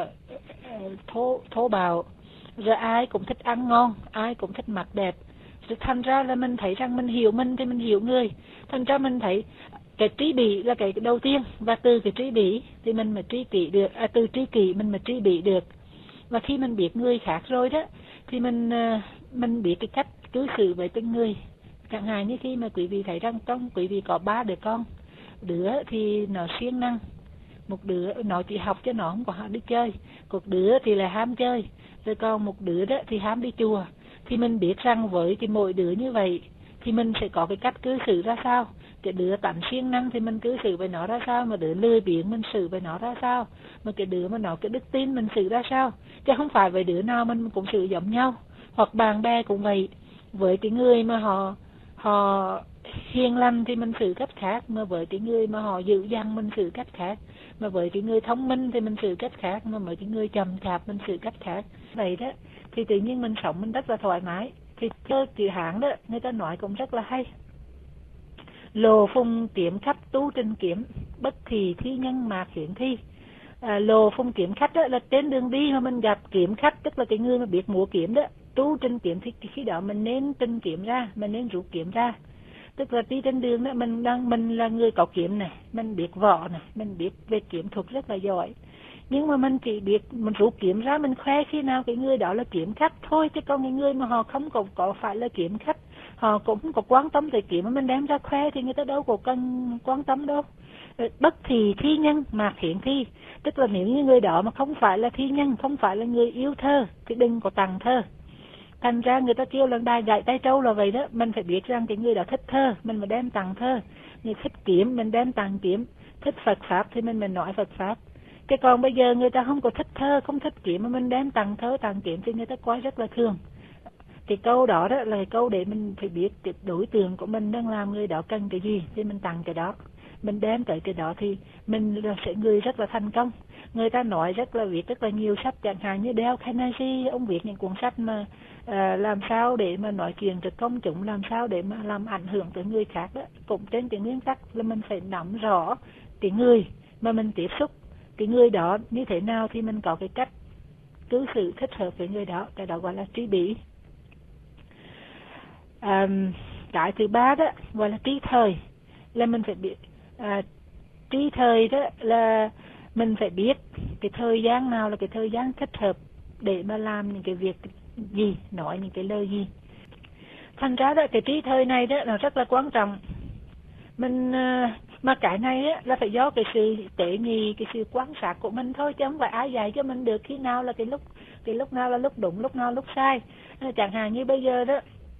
thô bạo. Rồi ai cũng thích ăn ngon, ai cũng thích mặc đẹp. Rồi thành ra là mình thấy rằng mình hiểu mình thì mình hiểu người. Thành ra mình thấy cái trí bỉ là cái đầu tiên, và từ cái trí bỉ thì mình mới tri kỷ được, từ tri kỷ mình mới tri bỉ được. Và khi mình biết người khác rồi đó, thì mình biết cái cách cư xử với từng người. Chẳng hạn như khi mà quý vị thấy rằng trong quý vị có 3 đứa con, đứa thì nó siêng năng, một đứa nó chỉ học chứ nó không có đi chơi, một đứa thì là ham chơi, rồi còn một đứa đó thì ham đi chùa. Thì mình biết rằng với cái mỗi đứa như vậy thì mình sẽ có cái cách cư xử ra sao. Cái đứa tánh siêng năng thì mình cư xử với nó ra sao, mà đứa lười biếng mình xử với nó ra sao, mà cái đứa mà nó cái đức tin mình xử ra sao. Chứ không phải với đứa nào mình cũng xử giống nhau. Hoặc bạn bè cũng vậy, với cái người mà họ hiền lành thì mình xử cách khác, mà với cái người mà họ dữ dằn mình xử cách khác, mà với cái người thông minh thì mình xử cách khác, mà với cái người chậm chạp mình xử cách khác. Vậy đó thì tự nhiên mình sống mình rất là thoải mái. Thì chữ Hán đó người ta nói cũng rất là hay: lộ phùng kiếm khách tu trình kiếm, bất thì thi nhân mạc hiển thi. Lộ phùng kiếm khách đó là trên đường đi mà mình gặp kiếm khách, tức là cái người mà biết múa kiếm đó. Tu trình kiếm thì khi đó mình nên trình kiếm ra, mình nên rút kiếm ra. Tức là đi trên đường đó, mình là người có kiếm này, mình biết võ này, mình biết về kiếm thuật rất là giỏi. Nhưng mà mình chỉ biết mình rút kiếm ra mình khoe khi nào cái người đó là kiếm khách thôi. Chứ còn cái người mà họ không có phải là kiếm khách, họ cũng không có quan tâm tới kiếm mà mình đem ra khoe thì người ta đâu có cần quan tâm đâu. Bất thì thi nhân mạc hiển thi, tức là nếu như người đó mà không phải là thi nhân, không phải là người yêu thơ thì đừng có tặng thơ. Thành ra người ta kêu lần đài gậy tay trâu là vậy đó. Mình phải biết rằng cái người đó thích thơ, mình mà đem tặng thơ. Người thích kiếm, mình đem tặng kiếm. Thích Phật Pháp thì mình nói Phật Pháp. Cái còn bây giờ người ta không có thích thơ, không thích kiếm mà mình đem tặng thơ, tặng kiếm thì người ta coi rất là thương. Cái câu đó đó là cái câu để mình phải biết cái đối tượng của mình đang làm, người đó cần cái gì thì mình tặng cái đó. Mình đem tới cái đó thì mình sẽ người rất là thành công. Người ta nói rất là viết rất là nhiều sách, chẳng hạn như Dale Carnegie, ông viết những cuốn sách mà làm sao để mà nói chuyện trước công chúng, làm sao để mà làm ảnh hưởng tới người khác đó. Cũng trên cái nguyên tắc là mình phải nắm rõ cái người mà mình tiếp xúc, cái người đó như thế nào thì mình có cái cách cư xử thích hợp với người đó. Cái đó gọi là trí bỉ. Cái thứ ba đó gọi là trí thời, là mình phải biết trí thời đó là mình phải biết cái thời gian nào là cái thời gian thích hợp để mà làm những cái việc gì, nói những cái lời gì. Thành ra đó cái trí thời này đó là rất là quan trọng. Mình mà cái này á là phải do cái sự tế nhị, cái sự quan sát của mình thôi, chứ không phải ai dạy cho mình được khi nào là cái lúc nào là lúc đúng, lúc nào lúc sai. Chẳng hạn như bây giờ đó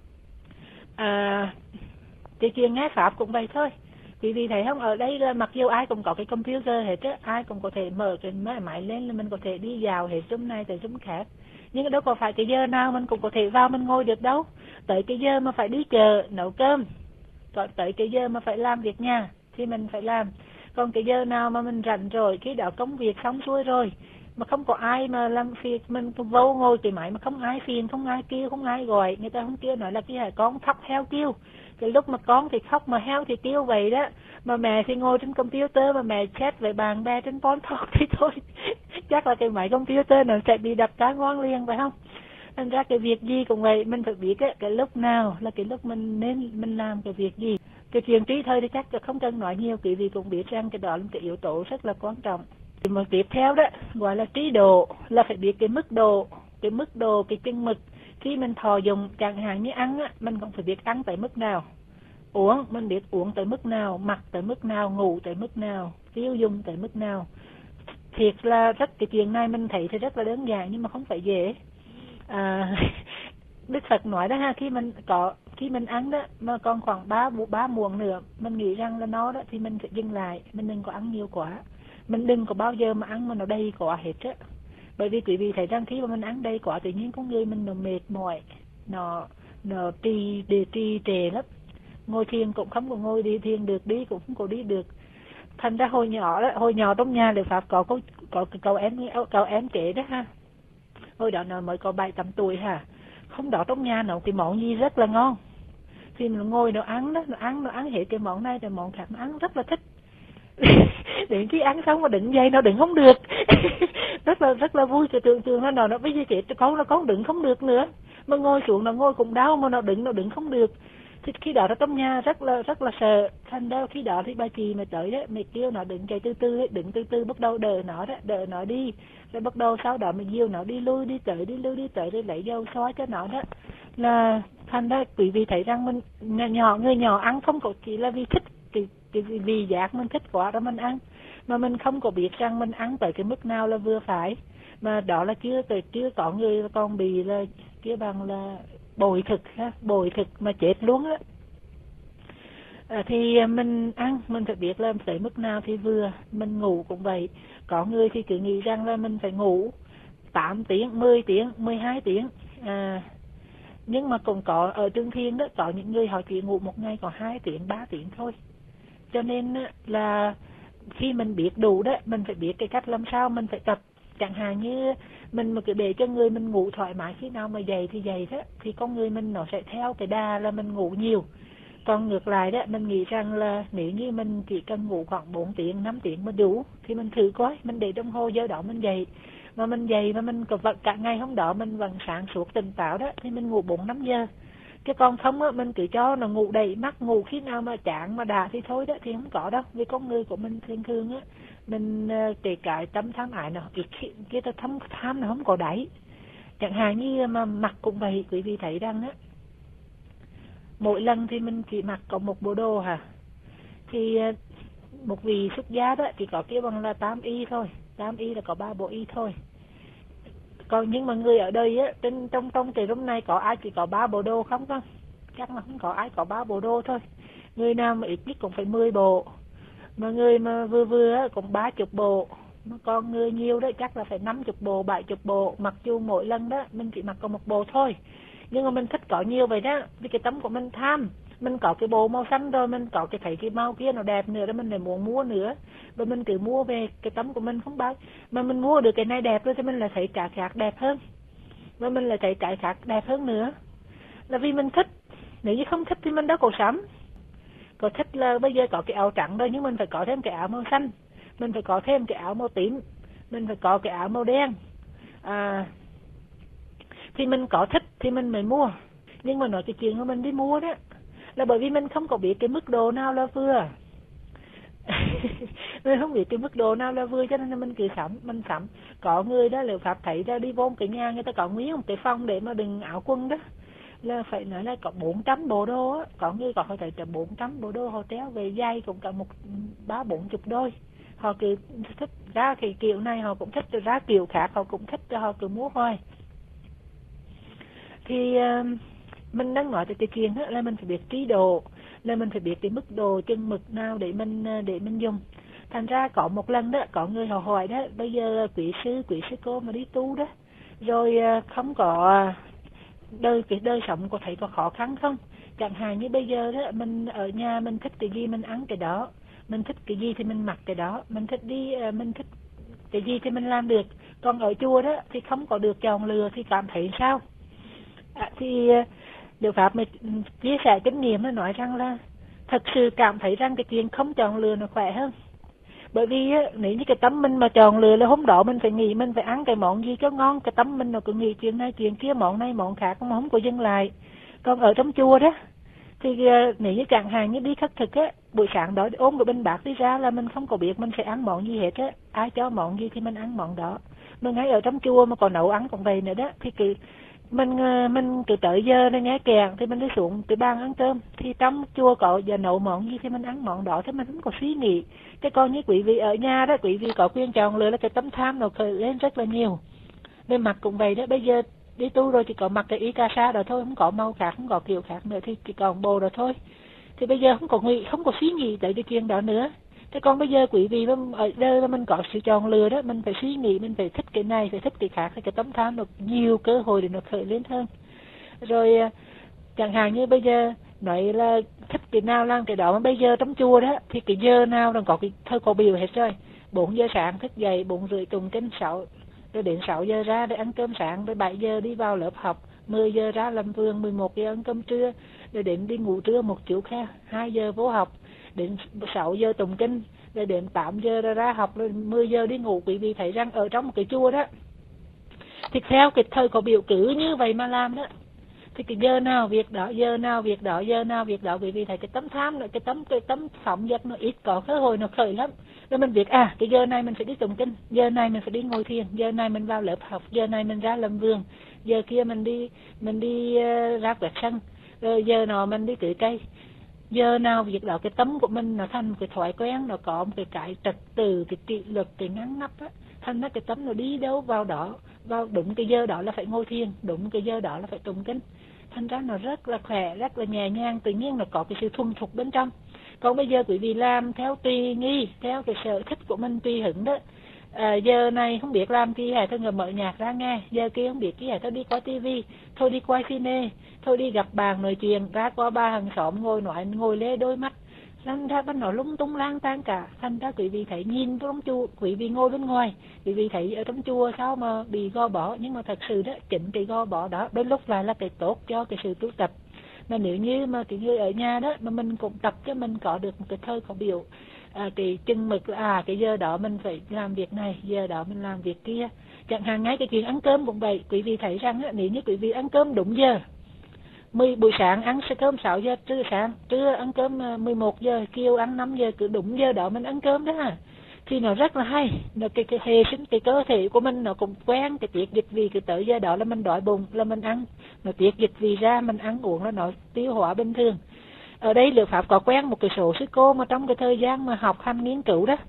cái chuyện nghe pháp cũng vậy thôi. Quý vị thấy không, ở đây là mặc dù ai cũng có cái computer hết á, ai cũng có thể mở cái máy lên là mình có thể đi vào hết room này tới room khác. Nhưng đâu có phải cái giờ nào mình cũng có thể vào mình ngồi được đâu. Tới cái giờ mà phải đi chợ nấu cơm, còn tới cái giờ mà phải làm việc nhà thì mình phải làm. Còn cái giờ nào mà mình rảnh rồi, khi đó công việc xong xuôi rồi, mà không có ai mà làm phiền, mình vô ngồi cái máy mà không ai phiền, không ai kêu, không ai gọi. Người ta không kêu nói là cái hả con khóc heo kêu. Cái lúc mà con thì khóc mà heo thì kêu vậy đó. Mà mẹ thì ngồi trên computer mà mẹ chat với bạn bè trên phone talk thì thôi chắc là cái máy computer nó sẽ bị đập cá ngoan liền, phải không? Thành ra cái việc gì cũng vậy, mình phải biết cái lúc nào là cái lúc mình làm cái việc gì. Cái chuyện trí thời thì chắc là không cần nói nhiều, quý vị cũng biết rằng cái đó là cái yếu tố rất là quan trọng. Mà tiếp theo đó gọi là trí độ, là phải biết cái mức độ, cái chừng mực. Khi mình thọ dụng, chẳng hạn như ăn á, mình cũng phải biết ăn tới mức nào. Uống, mình biết uống tới mức nào, mặc tới mức nào, ngủ tới mức nào, tiêu dùng tới mức nào. Thiệt là cái chuyện này mình thấy thì rất là đơn giản nhưng mà không phải dễ. Đức Phật nói đó ha, khi mình ăn đó mà còn khoảng 3 muỗng nữa, mình nghĩ rằng là nó đó thì mình sẽ dừng lại, mình đừng có ăn nhiều quá. Mình đừng có bao giờ mà ăn mà nó đầy quá hết á. Bởi vì quý vị thấy rằng khi mà mình ăn đầy quá tự nhiên con người mình nó mệt mỏi, nó trì trệ lắm. Ngồi thiền cũng không có ngồi đi thiền được, đi cũng không có đi được. Thành ra hồi nhỏ trong nhà Đức Pháp có cậu em kể đó ha. Hồi đó nó mới có 7-8 tuổi ha. Không đó trong nhà nấu cái món gì rất là ngon. Thì mình ngồi nó ăn đó, nó ăn hết cái món này, cái món khác nó ăn rất là thích. Đến khi ăn xong mà đứng dậy nó đứng không được. rất là vui, cái trường nó bây giờ chết con đứng không được nữa. Mà ngồi xuống nó ngồi cũng đau mà nó đứng không được. Thì khi đó nó trong nhà rất là sợ. Thành ra khi đó thì bà chị mà tới đó, mẹ kêu nó đứng chạy từ từ, đứng từ từ bắt đầu đợi nó đi. Rồi bắt đầu sau đó mình dìu nó đi lui đi tới rồi lấy dầu xoa cho nó đó. Là thành ra quý vị thấy rằng mình người nhỏ ăn không có chỉ là vì thích cái vị giác mình thích quá đó mình ăn, mà mình không có biết rằng mình ăn tới cái mức nào là vừa phải. Mà đó là chưa có người còn bị là kia bằng là bội thực mà chết luôn á. Thì mình ăn mình phải biết là tới mức nào thì vừa. Mình ngủ cũng vậy, có người thì cứ nghĩ rằng là mình phải ngủ 8 tiếng, 10 tiếng, 12 tiếng. Nhưng mà cũng có ở Trung Thiên đó, có những người họ chỉ ngủ một ngày có 2 tiếng, 3 tiếng thôi. Cho nên là khi mình biết đủ đó, mình phải biết cái cách làm sao mình phải tập. Chẳng hạn như mình mà cứ để cho người mình ngủ thoải mái, khi nào mà dậy thì dậy đó, thì con người mình nó sẽ theo cái đà là mình ngủ nhiều. Còn ngược lại đó, mình nghĩ rằng là nếu như mình chỉ cần ngủ khoảng 4 tiếng, 5 tiếng mà đủ, thì mình thử coi, mình để đồng hồ giờ đó mình dậy. Mà mình dậy mà mình cả ngày hôm đó mình vẫn sáng suốt tỉnh táo đó, thì mình ngủ 4-5 giờ. Cái con không á, mình cứ cho nó ngủ đầy mắt, ngủ khi nào mà chán mà đã thì thôi đó, thì không có đâu. Vì con người của mình thường á, mình kể cả tâm tham ái nó cái tham nó không có đáy. Chẳng hạn như mà mặc cũng vậy, quý vị thấy rằng á, mỗi lần thì mình chỉ mặc có một bộ đồ hả. Thì một vị xuất gia đó chỉ có kêu bằng là 8 y thôi, 8 y là có 3 bộ y thôi. Còn nhưng mà người ở đây á, trong cái room này có ai chỉ có 3 bộ đồ không? Chắc là không có ai có 3 bộ đồ thôi. Người nào mà ít nhất cũng phải 10 bộ. Mà người mà vừa á cũng 30 bộ. Mà còn người nhiều đó chắc là phải 50 bộ, 70 bộ. Mặc dù mỗi lần đó mình chỉ mặc có một bộ thôi. Nhưng mà mình thích có nhiều vậy đó. Vì cái tấm của mình tham. Mình có cái bộ màu xanh rồi, mình có thấy cái màu kia nó đẹp nữa đó, mình lại muốn mua nữa. Rồi mình cứ mua về, cái tấm của mình không bao. Mà mình mua được cái này đẹp rồi thì mình lại thấy cả khác đẹp hơn. Và mình lại thấy cái khác đẹp hơn nữa. Là vì mình thích. Nếu như không thích thì mình đâu có sắm. Có thích là bây giờ có cái áo trắng rồi, nhưng mình phải có thêm cái áo màu xanh. Mình phải có thêm cái áo màu tím. Mình phải có cái áo màu đen. Thì mình có thích thì mình mới mua. Nhưng mà nói cái chuyện của mình đi mua đó là bởi vì mình không có biết cái mức độ nào là vừa. Mình không biết cái mức độ nào là vừa, cho nên là mình cứ mình sắm. Có người đó liệu Pháp thấy ra đi vô cái nhà người ta có nguyên một cái phòng để mà đựng áo quần đó, là phải nói là có 400 bộ đồ á. Có người có họ thấy là 400 bộ đồ, họ treo về dây cũng cả 30-40 đôi. Họ cứ thích ra cái kiểu này, họ cũng thích ra kiểu khác, họ cũng thích, họ cứ mua hoài. Thì mình đang nói tới cái chuyện là mình phải biết trí độ, là mình phải biết cái mức độ chừng mực nào để mình dùng. Thành ra có một lần đó, có người họ hỏi đó, bây giờ quý sư cô mà đi tu đó, rồi không có cái đời sống có thấy có khó khăn không? Chẳng hạn như bây giờ đó, mình ở nhà mình thích cái gì mình ăn cái đó, mình thích cái gì thì mình mặc cái đó, mình thích cái gì thì mình làm được. Còn ở chùa đó thì không có được chọn lựa thì cảm thấy sao? Thì Đức Pháp mới chia sẻ kinh nghiệm, nó nói rằng là thật sự cảm thấy rằng cái chuyện không chọn lựa nó khỏe hơn. Bởi vì á, nếu như cái tâm mình mà chọn lựa là hôm đó mình phải nghĩ mình phải ăn cái món gì cho ngon, cái tâm mình nó cứ nghĩ chuyện này chuyện kia, món này món khác mà không có dừng lại. Còn ở trong chùa đó thì nếu như chẳng hạn như đi khất thực á, buổi sáng đó ôm cái bình bát đi ra là mình không có biết mình sẽ ăn món gì hết á, ai cho món gì thì mình ăn món đó. Mà ngay ở trong chùa mà còn nấu ăn cũng vậy nữa đó, thì mình cứ tới giờ này nghe kèn thì mình đi xuống cái bàn ăn cơm, thì trong chùa có giờ nấu món gì thì mình ăn món đó, thì mình không có suy nghĩ. Cái còn như quý vị ở nhà đó, quý vị có quyền chọn lựa, là cái tấm tham nó khởi lên rất là nhiều. Về mặt cũng vậy đó, bây giờ đi tu rồi thì có mặc cái y ca sa đó thôi, không có màu khác, không có kiểu khác nữa, thì chỉ còn bồ đó thôi. Thì bây giờ không có suy nghĩ tới cái chuyện đó nữa. Thế còn bây giờ quý vị ở đây là mình có sự chọn lựa đó, mình phải suy nghĩ, mình phải thích cái này, phải thích cái khác, thì cái tấm tham được nhiều cơ hội để nó khởi lên hơn. Rồi chẳng hạn như bây giờ nói là thích cái nào làm cái đó, mà bây giờ trong chùa đó thì cái giờ nào là có cái thời có biểu hết rồi. 4 giờ sáng thức dậy, 4 rưỡi tụng kinh, 6 rồi đến 6 giờ ra để ăn cơm sáng, rồi 7 giờ đi vào lớp học, 10 giờ ra làm vườn, 11 giờ ăn cơm trưa, rồi đến đi ngủ trưa một chút ha, 2 giờ vô học, đến 6 giờ tụng kinh, rồi đến 8 giờ ra học, rồi 10 giờ đi ngủ. Quý vị thấy rằng ở trong một cái chùa đó thì theo cái thời có biểu cứ như vậy mà làm đó, thì cái giờ nào việc đó, giờ nào việc đó, giờ nào việc đó, quý vị thấy cái tấm tham nữa, cái tấm phỏng vật nó ít có cơ hội nó khởi lắm. Rồi mình biết cái giờ này mình phải đi tụng kinh, giờ này mình phải đi ngồi thiền, giờ này mình vào lớp học, giờ này mình ra làm vườn, giờ kia mình đi ra quét sân, rồi giờ nọ mình đi tưới cây. Giờ nào việc đó cái tấm của mình nó thành một cái thói quen, nó có một cái trật tự, cái kỷ luật, cái ngăn nắp á, thành ra cái tấm nó đi đâu vào đó, vào đúng cái giờ đó là phải ngồi thiền, đúng cái giờ đó là phải tụng kinh. Thành ra nó rất là khỏe, rất là nhẹ nhàng, tự nhiên nó có cái sự thuần thục bên trong. Còn bây giờ quý vị làm theo tùy nghi, theo cái sở thích của mình tùy hứng đó. Giờ này không biết làm gì hay thôi ngồi mở nhạc ra nghe, giờ kia không biết gì hay thôi đi coi tivi, thôi đi quay cine, thôi đi gặp bạn nói chuyện, ra qua ba hàng xóm ngồi nói, ngồi lê đôi mắt, thành ra nó lung tung lang tan cả. Thành ra quý vị thấy nhìn trong chùa, quý vị ngồi bên ngoài, quý vị thấy ở trong chùa sao mà bị gò bó, nhưng mà thật sự đó, chính cái gò bó đó đôi lúc lại là cái tốt cho cái sự tu tập. Mà nếu như mà cái người ở nhà đó mà mình cũng tập cho mình có được một cái thời có biểu, cái chừng mực là cái giờ đó mình phải làm việc này, giờ đó mình làm việc kia. Chẳng hạn ngay cái chuyện ăn cơm cũng vậy, quý vị thấy rằng nếu như quý vị ăn cơm đúng giờ, buổi sáng ăn cơm 6 giờ trưa ăn cơm 11 giờ, chiều ăn 5 giờ, cứ đúng giờ đó mình ăn cơm đó thì nó rất là hay. Nó cái hệ sinh, cái cơ thể của mình nó cũng quen cái tiết dịch vị, cứ tới giờ đó là mình đói bụng là mình ăn, nó tiết dịch vị ra mình ăn uống là nó tiêu hóa bình thường. Ở đây Liệu Pháp có quen một cái số sư cô mà trong cái thời gian mà học hành nghiên cứu đó,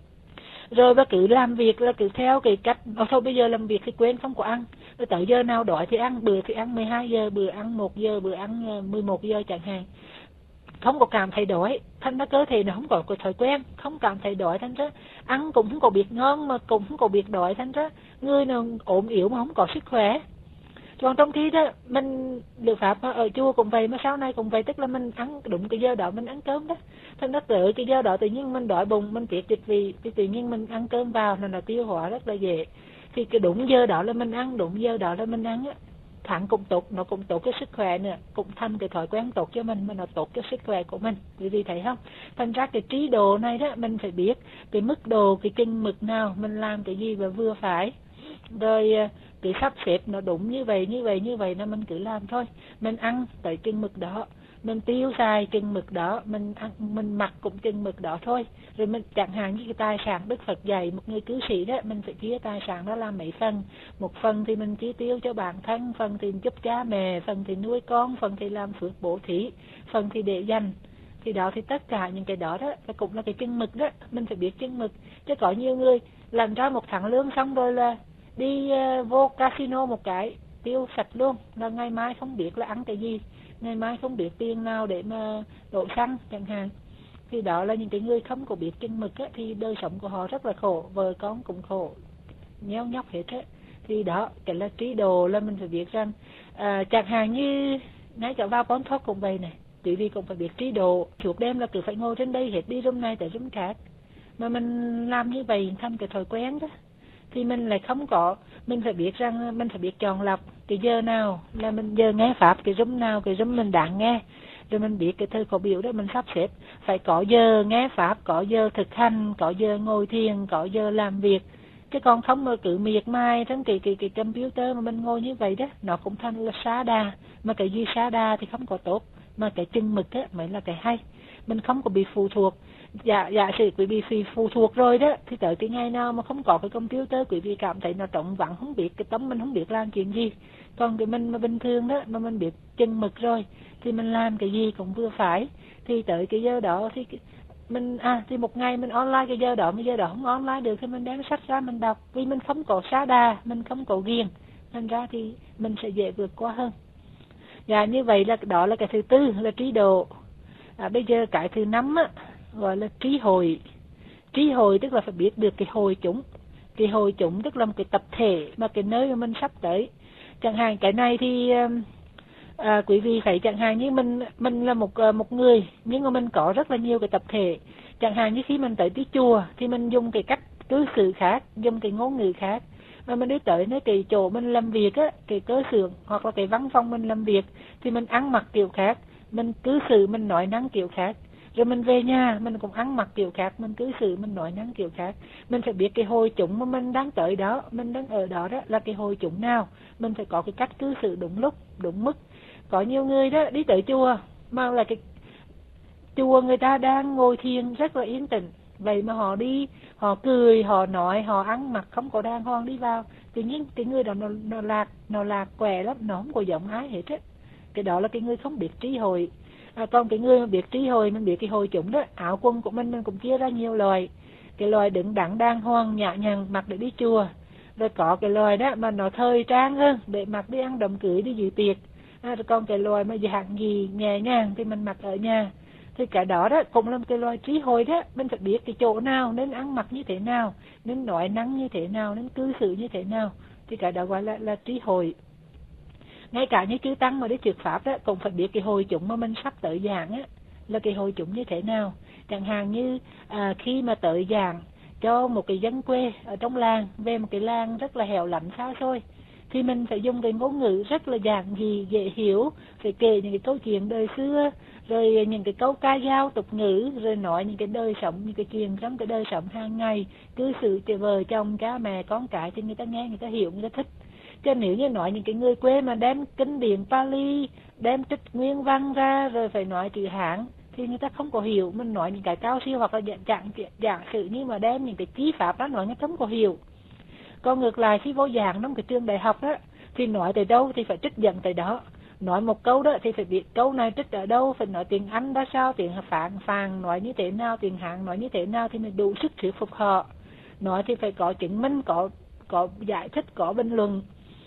rồi và cứ làm việc là cứ theo cái cách thôi bây giờ làm việc thì quên không có ăn, rồi tới giờ nào đói thì ăn, bữa thì ăn 12 giờ, bữa ăn 1 giờ, bữa ăn 11 giờ chẳng hạn, không có cảm thấy đói. Thành ra cơ thể nó không có cái thói quen, không cảm thấy đói, thành ra ăn cũng không có biết ngon mà cũng không có biết đói, thành ra người nào ốm yếu mà không có sức khỏe. Còn trong khi đó mình Liệu Pháp ở chùa cũng vậy, mà sau này cũng vậy, tức là mình ăn đúng cái giờ đó mình ăn cơm đó, thành ra tới cái giờ đó tự nhiên mình đói bụng, mình tiết dịch vị thì tự nhiên mình ăn cơm vào là tiêu hóa rất là dễ. Thì cái đúng giờ đó là mình ăn, đúng giờ đó là mình ăn á, thẳng cũng tốt, nó cũng tốt cái sức khỏe nữa, cũng thành cái thói quen tốt cho mình, mà nó tốt cái sức khỏe của mình. Quý vị thấy không? Thành ra cái trí độ này đó mình phải biết cái mức độ, cái chừng mực nào mình làm cái gì và vừa phải, rồi cứ sắp xếp nó đúng như vậy là mình cứ làm thôi. Mình ăn tới chừng mực đó, mình tiêu xài chừng mực đó, mình ăn mình mặc cũng chừng mực đó thôi. Rồi mình chẳng hạn như cái tài sản Đức Phật dạy một người cư sĩ đó, mình phải chia tài sản đó làm mấy phần. Một phần thì mình chi tiêu cho bản thân, phần thì giúp cha mẹ, phần thì nuôi con, phần thì làm phước bố thí, phần thì để dành. Thì đó, thì tất cả những cái đó đó cũng là cái chừng mực đó, mình phải biết chừng mực. Chứ có nhiều người làm ra một tháng lương xong rồi là đi vô casino một cái tiêu sạch luôn, là ngày mai không biết là ăn cái gì, ngày mai không biết tiền nào để mà đổ xăng chẳng hạn. Thì đó là những cái người không có biết chừng mực á, thì đời sống của họ rất là khổ, vợ con cũng khổ, nheo nhóc hết á. Thì đó, cái là trí độ, là mình phải biết rằng chẳng hạn như ngay cả vào Bon Talk cũng vậy này, quý vị cũng phải biết trí độ. Suốt đêm là cứ phải ngồi trên đây hết, đi room này tới room khác, mà mình làm như vậy thành cái thói quen đó, thì mình lại không có, mình phải biết rằng mình phải biết chọn lọc cái giờ nào là mình giờ nghe pháp, cái room nào cái room mình đáng nghe, rồi mình biết cái thời khóa biểu đó mình sắp xếp, phải có giờ nghe pháp, có giờ thực hành, có giờ ngồi thiền, có giờ làm việc. Chứ còn không mà cứ miệt mài trong cái computer mà mình ngồi như vậy đó, nó cũng thành là sa đà. Mà cái gì sa đà thì không có tốt, mà cái chừng mực á mới là cái hay. Mình không có bị phụ thuộc. Giả sử quý vị phụ thuộc rồi đó, thì tới cái ngày nào mà không có cái computer, quý vị cảm thấy nó trống vắng, không biết cái tâm mình không biết làm chuyện gì. Còn cái mình mà bình thường đó, mà mình biết chừng mực rồi, thì mình làm cái gì cũng vừa phải. Thì tới cái giờ đó thì mình thì một ngày mình online cái giờ đó, mà giờ đó không online được thì mình đem sách ra mình đọc, vì mình không có sa đà, mình không có ghiền, thành ra thì mình sẽ dễ vượt qua hơn. Dạ, như vậy là đó là cái thứ tư là trí độ. Bây giờ cái thứ năm á, gọi là trí hội. Trí hội tức là phải biết được cái hội chúng. Cái hội chúng tức là một cái tập thể mà cái nơi mà mình sắp tới. Chẳng hạn cái này thì quý vị thấy chẳng hạn như mình là một người, nhưng mà mình có rất là nhiều cái tập thể. Chẳng hạn như khi mình tới cái chùa thì mình dùng cái cách cư xử khác, dùng cái ngôn ngữ khác. Mà mình đi tới nơi cái chỗ mình làm việc á, cái cơ xưởng hoặc là cái văn phòng mình làm việc thì mình ăn mặc kiểu khác, mình cư xử mình nói năng kiểu khác. Rồi mình về nhà mình cũng ăn mặc kiểu khác, mình cư xử mình nói năng kiểu khác. Mình phải biết cái hội chúng mà mình đang tới đó, mình đang ở đó đó là cái hội chúng nào. Mình phải có cái cách cư xử đúng lúc, đúng mức. Có nhiều người đó đi tới chùa mà là cái chùa người ta đang ngồi thiền rất là yên tĩnh, vậy mà họ đi, họ cười, họ nói, họ ăn mặc không có đàng hoàng đi vào, tự nhiên cái người đó nó lạc quẻ lắm, nó không có giống ai hết á. Cái đó là cái người không biết trí hội. Còn cái người mà biết trí hội, mình biết cái hội chúng đó, áo quần của mình cũng chia ra nhiều loại. Cái loại đứng đắn đàng hoàng nhã nhặn mặc để đi chùa, rồi có cái loại đó mà nó thời trang hơn để mặc đi ăn đám cưới, đi dự tiệc. Rồi còn cái loại mà dạng gì nhẹ nhàng thì mình mặc ở nhà. Thì cái đó đó cũng là một cái loại trí hội đó. Mình phải biết cái chỗ nào nên ăn mặc như thế nào, nên nói năng như thế nào, nên cư xử như thế nào, thì cái đó gọi là trí hội. Ngay cả như chư tăng mà đi thuyết pháp đó cũng phải biết cái hội chúng mà mình sắp tới giảng á là cái hội chúng như thế nào. Chẳng hạn như khi mà tới giảng cho một cái dân quê ở trong làng, về một cái làng rất là hẻo lánh xa xôi, thì mình phải dùng cái ngôn ngữ rất là giản dị dễ hiểu, phải kể những cái câu chuyện đời xưa, rồi những cái câu ca dao tục ngữ, rồi nói những cái đời sống, những cái chuyện trong cái đời sống hàng ngày, cư xử vợ chồng cha mẹ con cái, thì người ta nghe, người ta hiểu, người ta thích. Chứ nếu như nói những cái người quê mà đem kinh điển Pali, đem trích nguyên văn ra rồi phải nói chữ Hán thì người ta không có hiểu. Mình nói những cái cao siêu hoặc là dạng sự như mà đem những cái chí pháp đó nói người ta không có hiểu. Còn ngược lại khi vô giảng trong cái trường đại học đó thì nói tới đâu thì phải trích dẫn tới đó. Nói một câu đó thì phải biết câu này trích ở đâu, phải nói tiếng Anh ra sao, tiếng Phạn nói như thế nào, tiếng Hán nói như thế nào thì mình đủ sức thuyết phục họ. Nói thì phải có chứng minh, có giải thích, có bình luận.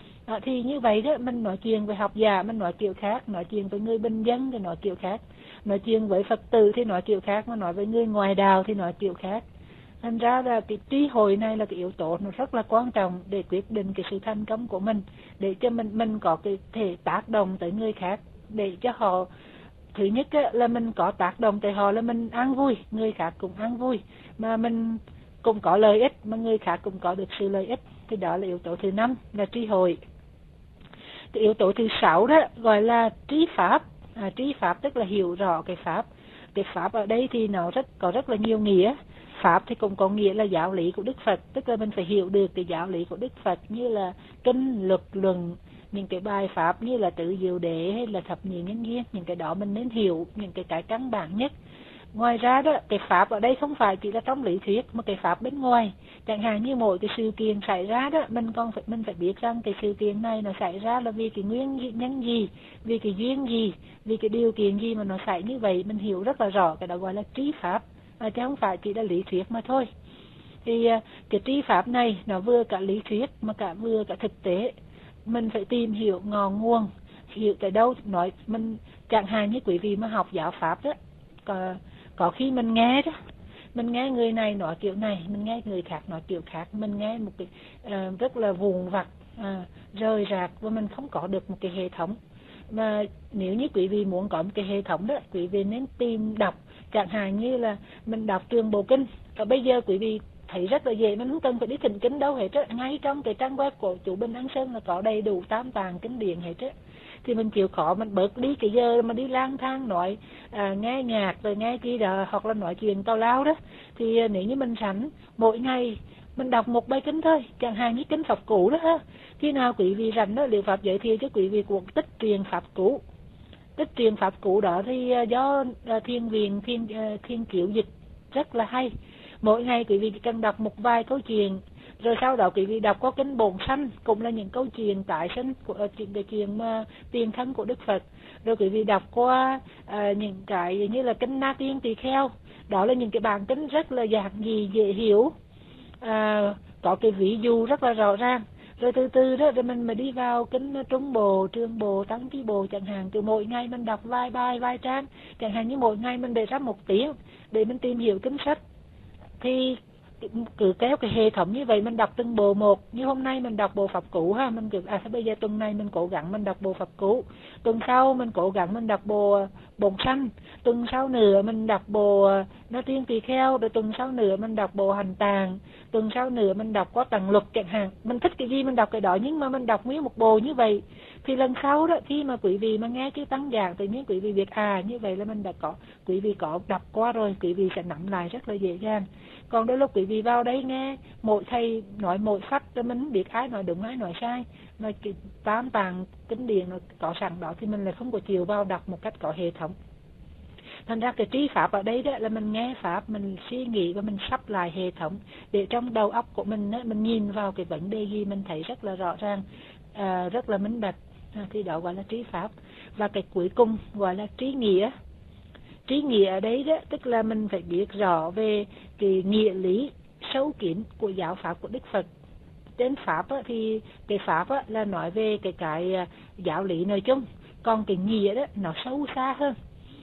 Thì như vậy đó, mình nói chuyện với học giả mình nói kiểu khác, nói chuyện với người bình dân thì nói kiểu khác, nói chuyện với Phật tử thì nói kiểu khác, mà nói với người ngoài đạo thì nói kiểu khác. Thành ra là cái trí hội này là cái yếu tố nó rất là quan trọng để quyết định cái sự thành công của mình, để cho mình có cái thể tác động tới người khác, để cho họ, thứ nhất là mình có tác động tới họ là mình an vui, người khác cũng an vui, mà mình cũng có lợi ích, mà người khác cũng có được sự lợi ích. Thì đó là yếu tố thứ 5 là trí hội. Cái yếu tố thứ 6 đó gọi là trí pháp. Trí pháp tức là hiểu rõ cái pháp. Cái pháp ở đây thì nó có rất là nhiều nghĩa. Pháp thì cũng có nghĩa là giáo lý của Đức Phật, tức là mình phải hiểu được cái giáo lý của Đức Phật, như là kinh, luật, luận, những cái bài pháp như là Tự Diệu Đế hay là Thập Nhị Nhân Duyên, những cái đó mình nên hiểu những cái căn bản nhất. Ngoài ra đó, cái pháp ở đây không phải chỉ là trong lý thuyết mà cái pháp bên ngoài. Chẳng hạn như mỗi cái sự kiện xảy ra đó, mình phải biết rằng cái sự kiện này nó xảy ra là vì cái nguyên nhân gì, vì cái duyên gì, vì cái điều kiện gì mà nó xảy như vậy, mình hiểu rất là rõ. Cái đó gọi là trí pháp, chứ không phải chỉ là lý thuyết mà thôi. Thì cái trí pháp này nó vừa cả lý thuyết mà vừa cả thực tế. Mình phải tìm hiểu ngọn nguồn, hiểu tới đâu nói. Mình chẳng hạn như quý vị mà học giáo pháp đó, có khi mình nghe đó, mình nghe người này nói kiểu này, mình nghe người khác nói kiểu khác, mình nghe một cái rất là vụn vặt, rời rạc, và mình không có được một cái hệ thống. Mà nếu như quý vị muốn có một cái hệ thống đó, quý vị nên tìm đọc. Chẳng hạn như là mình đọc Trường Bộ Kinh, bây giờ quý vị thấy rất là dễ, mình không cần phải đi thỉnh kinh đâu hết á, ngay trong cái trang web của chủ Bình An Sơn là có đầy đủ tam tạng kinh điển hết á. thì mình chịu khó mình bớt đi cái giờ mà đi lang thang nói nghe nhạc rồi nghe chi đó hoặc là nói chuyện tào lao đó. Thì nếu như mình rảnh mỗi ngày mình đọc một bài kinh thôi, chẳng hạn như kinh Pháp Cú đó ha. Khi nào quý vị rảnh đó, Liệu Pháp giới thiệu cho quý vị cuộc Tích Truyện Pháp Cú. Tích Truyện Pháp Cú đó thì do Thiên Viện Thiên Kiều dịch rất là hay. Mỗi ngày quý vị chỉ cần đọc một vài câu chuyện, rồi sau đó quý vị đọc có kinh Bổn Sanh, cũng là những câu chuyện tái sinh của chuyện tiền thân của Đức Phật. Rồi quý vị đọc qua những cái như là kinh Na Tiên Tỳ Kheo, đó là những cái bản kinh rất là giản dị dễ hiểu, có cái ví dụ rất là rõ ràng. Rồi từ từ đó rồi mình mà đi vào kinh Trung Bộ, Trương Bộ, Tăng Chi Bộ chẳng hạn. Từ mỗi ngày mình đọc vài bài, vài trang, chẳng hạn như mỗi ngày mình để ra 1 tiếng để mình tìm hiểu kinh sách. Thì cứ kéo cái hệ thống như vậy mình đọc từng bộ một. Như hôm nay mình đọc bộ Pháp Cú ha, mình cứ bây giờ tuần này mình cố gắng mình đọc bộ Pháp Cú, tuần sau mình cố gắng mình đọc bộ Bổn Sanh, tuần sau nữa mình đọc bộ Na Tiên Tỳ Kheo, rồi tuần sau nữa mình đọc bộ Hành Tạng, tuần sau nữa mình đọc có Tạng Luật chẳng hạn. Mình thích cái gì mình đọc cái đó, nhưng mà mình đọc nguyên một bộ như vậy thì lần sau đó khi mà quý vị mà nghe cái tăng giảng tự nhiên quý vị biết như vậy là mình đã có, quý vị có đọc qua rồi, quý vị sẽ nắm lại rất là dễ dàng. Còn đôi lúc quý vị vào đấy nghe mỗi thầy nói mỗi sách cho mình không biết ai nói đúng ai nói sai, mà cái tám tàng kinh điển có sẵn đó thì mình lại không có chịu vào đọc một cách có hệ thống. Thành ra cái trí pháp ở đây đó là mình nghe pháp, mình suy nghĩ và mình sắp lại hệ thống để trong đầu óc của mình đó, mình nhìn vào cái vấn đề gì mình thấy rất là rõ ràng, rất là minh bạch, thì đó gọi là trí pháp. Và cái cuối cùng gọi là trí nghĩa. Trí nghĩa ở đấy đó tức là mình phải biết rõ về cái nghĩa lý sâu kín của giáo pháp của Đức Phật. Trên pháp á, thì cái pháp á, là nói về cái giáo lý nội chung, còn cái nghĩa đó nó sâu xa hơn.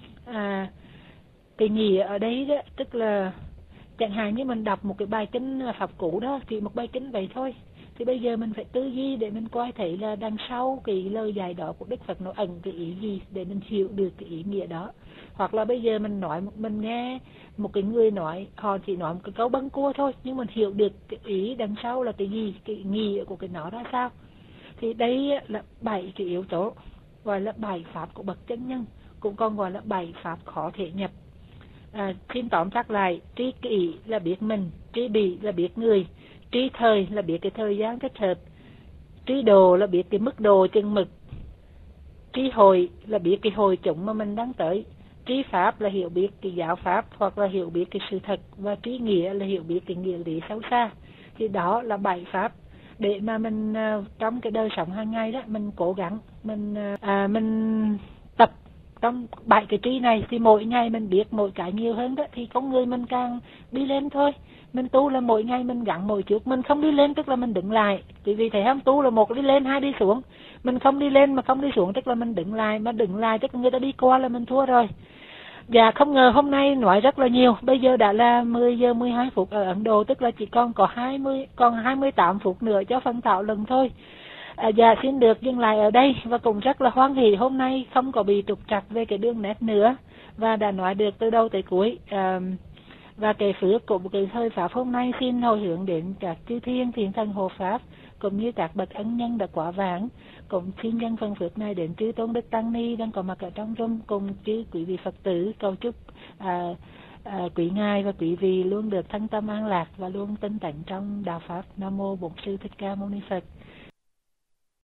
Cái nghĩa ở đây đó tức là chẳng hạn như mình đọc một cái bài kinh Pháp Cú đó, thì một bài kinh vậy thôi, thì bây giờ mình phải tư duy để mình coi thấy là đằng sau cái lời dạy đó của Đức Phật nó ẩn cái ý gì để mình hiểu được cái ý nghĩa đó. Hoặc là bây giờ mình nghe một cái người nói, họ chỉ nói một cái câu bâng cua thôi, nhưng mình hiểu được cái ý đằng sau là cái gì, cái nghĩa của cái nó ra sao. Thì đây là 7 cái yếu tố, gọi là 7 pháp của bậc chân nhân, cũng còn gọi là 7 pháp khó thể nhập. Xin tóm tắt lại: trí kỷ là biết mình, trí bỉ là biết người, trí thời là biết cái thời gian thích hợp, trí độ là biết cái mức độ chừng mực, trí hội là biết cái hồi chúng mà mình đang tới, trí pháp là hiểu biết cái giáo pháp hoặc là hiểu biết cái sự thật, và trí nghĩa là hiểu biết cái nghĩa lý sâu xa. Thì đó là 7 pháp để mà mình trong cái đời sống hàng ngày đó mình cố gắng mình tập trong 7 cái trí này, thì mỗi ngày mình biết mỗi cái nhiều hơn đó, thì con người mình càng đi lên thôi. Mình tu là mỗi ngày mình gắng mỗi chút, mình không đi lên tức là mình đứng lại. Quý vị thấy không, tu là 1 đi lên, 2 đi xuống. Mình không đi lên mà không đi xuống tức là mình đứng lại, mà đứng lại tức là người ta đi qua là mình thua rồi. Dạ không ngờ hôm nay nói rất là nhiều. Bây giờ đã là 10 giờ 12 phút ở Ấn Độ, tức là chỉ còn 28 phút nữa cho phần thảo luận thôi. Dạ xin được dừng lại ở đây, và cũng rất là hoan hỉ hôm nay không có bị trục trặc về cái đường nét nữa, và đã nói được từ đầu tới cuối. Và cái phước của cái thời pháp hôm nay xin hồi hướng đến các chư thiên thiện thần hộ pháp, cũng như các bậc ân nhân đã quá vãng. Cũng xin nhân phần phước này đến chư tôn đức tăng ni đang có mặt ở trong room, cùng chư quý vị Phật tử, cầu chúc quý ngài và quý vị luôn được thân tâm an lạc và luôn tinh tấn trong đạo pháp. Nam mô Bổn Sư Thích Ca Mâu Ni Phật.